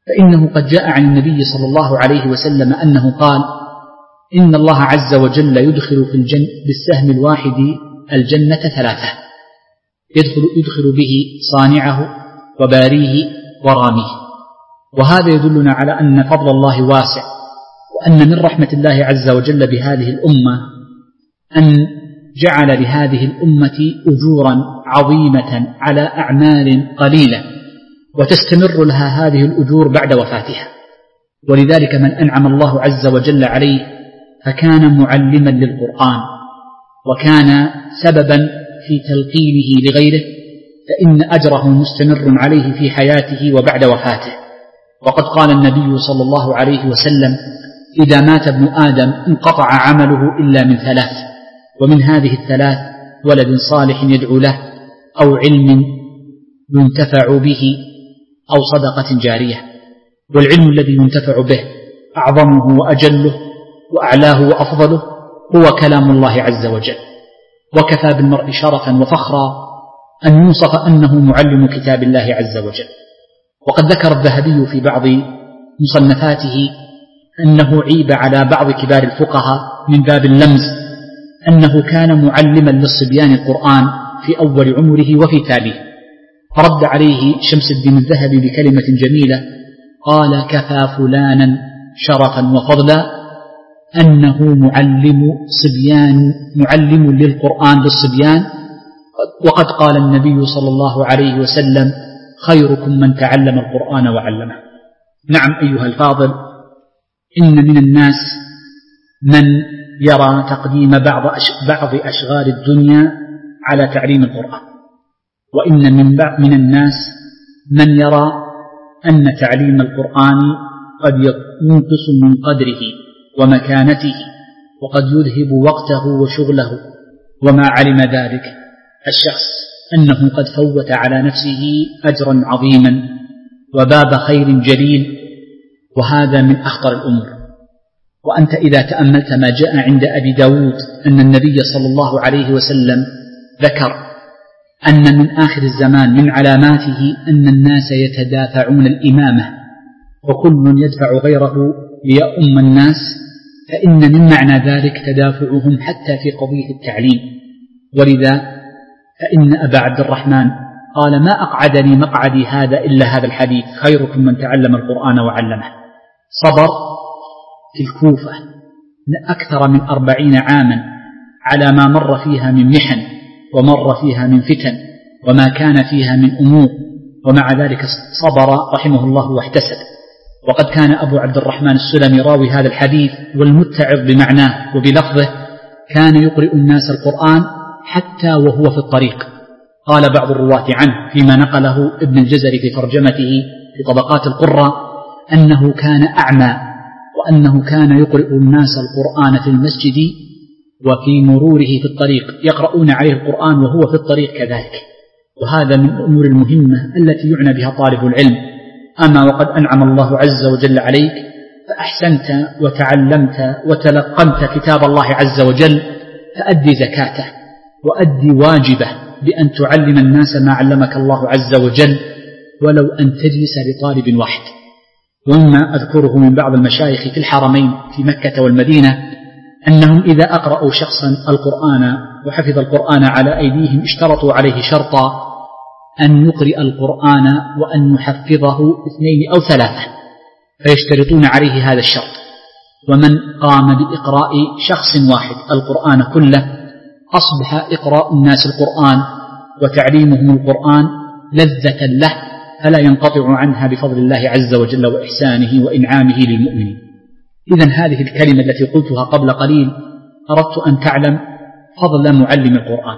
فإنه قد جاء عن النبي صلى الله عليه وسلم أنه قال: إن الله عز وجل يدخل بالسهم الواحد الجنة 3، يدخل به صانعه وباريه وراميه. وهذا يدلنا على أن فضل الله واسع، وأن من رحمة الله عز وجل بهذه الأمة أن جعل لهذه الأمة أجورا عظيمة على أعمال قليلة، وتستمر لها هذه الأجور بعد وفاتها. ولذلك من أنعم الله عز وجل عليه فكان معلما للقرآن وكان سببا في تلقينه لغيره، فإن أجره مستمر عليه في حياته وبعد وفاته. وقد قال النبي صلى الله عليه وسلم: إذا مات ابن آدم انقطع عمله إلا من 3، ومن هذه ال3: ولد صالح يدعو له، أو علم ينتفع به، أو صدقة جارية. والعلم الذي ينتفع به أعظمه وأجله وأعلاه وأفضله هو كلام الله عز وجل. وكفى بالمرء شرفا وفخرا أن يوصف أنه معلم كتاب الله عز وجل. وقد ذكر الذهبي في بعض مصنفاته أنه عيب على بعض كبار الفقهاء من باب اللمز أنه كان معلما للصبيان القرآن في أول عمره وفي تاليه، فرد عليه شمس الدين الذهبي بكلمة جميلة، قال: كفى فلانا شرفا وفضلا أنه معلم للقرآن للصبيان، وقد قال النبي صلى الله عليه وسلم: خيركم من تعلم القرآن وعلمه. نعم أيها الفاضل، إن من الناس من يرى تقديم بعض أشغال الدنيا على تعليم القرآن، وإن من الناس من يرى أن تعليم القرآن قد ينقص من قدره ومكانته، وقد يذهب وقته وشغله. وما علم ذلك الشخص أنه قد فوت على نفسه أجرا عظيما وباب خير جليل، وهذا من أخطر الأمور. وأنت إذا تأملت ما جاء عند أبي داود أن النبي صلى الله عليه وسلم ذكر أن من آخر الزمان من علاماته أن الناس يتدافعون الإمامة، وكل يدفع غيره ليؤم الناس، فإن من معنى ذلك تدافعهم حتى في قضية التعليم. ولذا فإن أبا عبد الرحمن قال: ما أقعدني مقعدي هذا إلا هذا الحديث: خيركم من تعلم القرآن وعلمه. صبر في الكوفة أكثر من 40 عاما على ما مر فيها من محن، ومر فيها من فتن، وما كان فيها من أمور، ومع ذلك صبر رحمه الله واحتسب. وقد كان أبو عبد الرحمن السلمي راوي هذا الحديث والمتعظ بمعناه وبلفظه كان يقرئ الناس القرآن حتى وهو في الطريق. قال بعض الرواة عنه فيما نقله ابن الجزري في ترجمته في طبقات القراء أنه كان أعمى، وأنه كان يقرئ الناس القرآن في المسجد وفي مروره في الطريق، يقرؤون عليه القرآن وهو في الطريق كذلك. وهذا من الأمور المهمة التي يعنى بها طالب العلم. أما وقد أنعم الله عز وجل عليك فأحسنت وتعلمت وتلقنت كتاب الله عز وجل، فأدي زكاته وأدي واجبه بأن تعلم الناس ما علمك الله عز وجل، ولو أن تجلس لطالب واحد. ومما أذكره من بعض المشايخ في الحرمين في مكة والمدينة أنهم إذا أقرأوا شخصا القرآن وحفظ القرآن على أيديهم اشترطوا عليه شرطا أن يقرئ القرآن وأن يحفظه 2 أو 3، فيشترطون عليه هذا الشرط. ومن قام بإقراء شخص واحد القرآن كله أصبح إقراء الناس القرآن وتعليمهم القرآن لذة له، فلا ينقطع عنها بفضل الله عز وجل وإحسانه وإنعامه للمؤمنين. إذن هذه الكلمة التي قلتها قبل قليل أردت أن تعلم فضل معلم القرآن،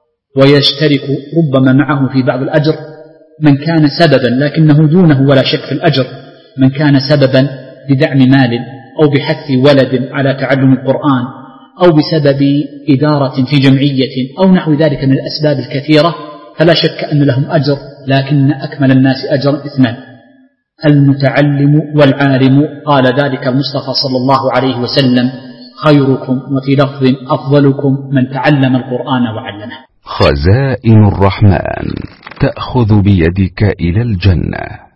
ويشترك ربما معه في بعض الأجر من كان سببا، لكنه دونه ولا شك في الأجر، من كان سببا بدعم مال أو بحث ولد على تعلم القرآن، أو بسبب إدارة في جمعية أو نحو ذلك من الأسباب الكثيرة، فلا شك أن لهم أجر. لكن أكمل الناس أجرا 2: المتعلم والعالم. قال ذلك المصطفى صلى الله عليه وسلم: خيركم، وفي لفظ أفضلكم، من تعلم القرآن وعلمه. خزائن الرحمن تأخذ بيدك إلى الجنة.